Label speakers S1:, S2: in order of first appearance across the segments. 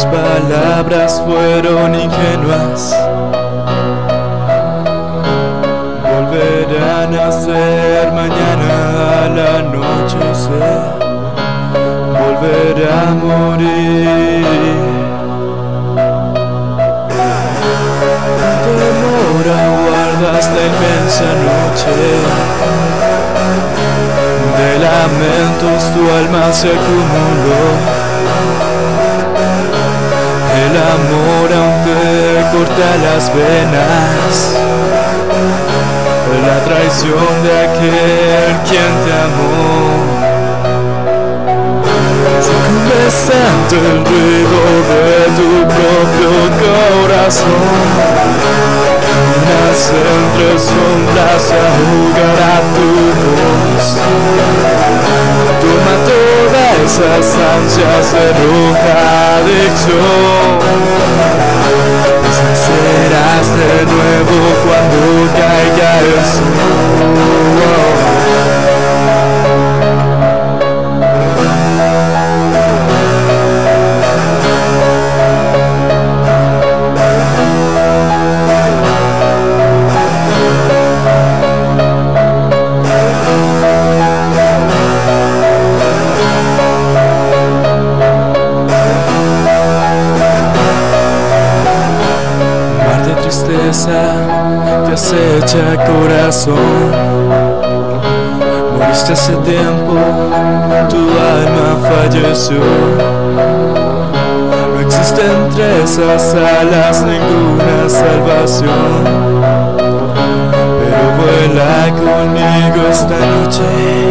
S1: Tus palabras fueron ingenuas, volverán a ser mañana al anochecer, volverá a morir. Temor aguardas la inmensa noche, de lamentos tu alma se acumuló. El amor aún te corta las venas, la traición de aquel quien te amó. Sucumbes ante el ruido de tu propio corazón, caminas entre sombras, se ahogará tu voz. Toma todas esas ansias de roja adicción, nacerás de nuevo cuando caiga el sol. Te acecha corazón, moriste hace tiempo, tu alma falleció. No existe entre esas alas ninguna salvación, pero vuela conmigo esta noche.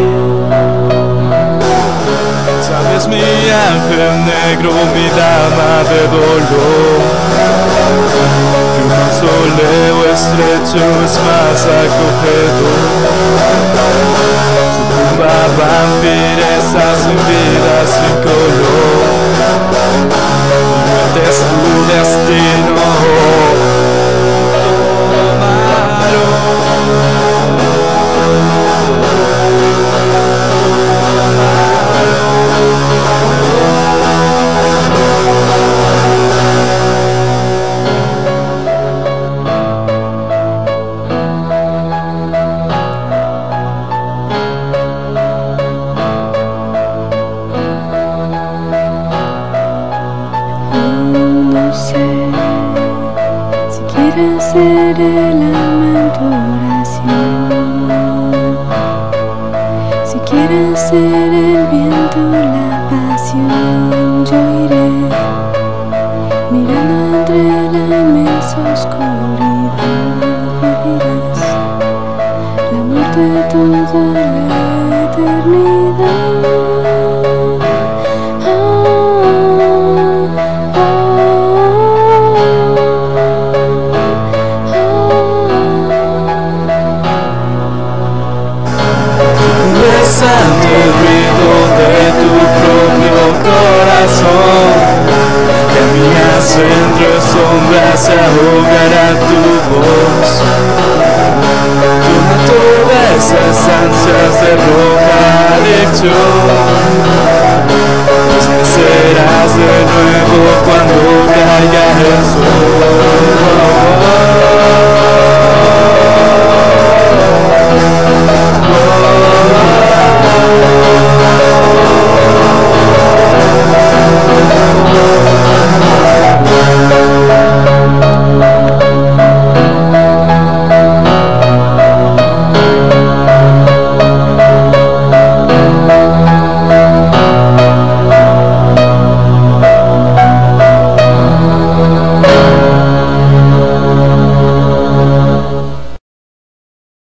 S1: Sabes, mi ángel negro, mi dama de dolor, un mausoleo estrecho es más acogedor. Su tumba vampiresa, sin vida, sin color, muerte es tu destino.
S2: Ser el alma en tu oración, si quieres ser el viento, la pasión, yo iré mirando entre la inmensa oscuridad, vivirás la muerte toda la eternidad.
S1: Ante el ruido de tu propio corazón, caminas entre sombras, se ahogará tu voz. Toma todas esas ansias de roja adicción,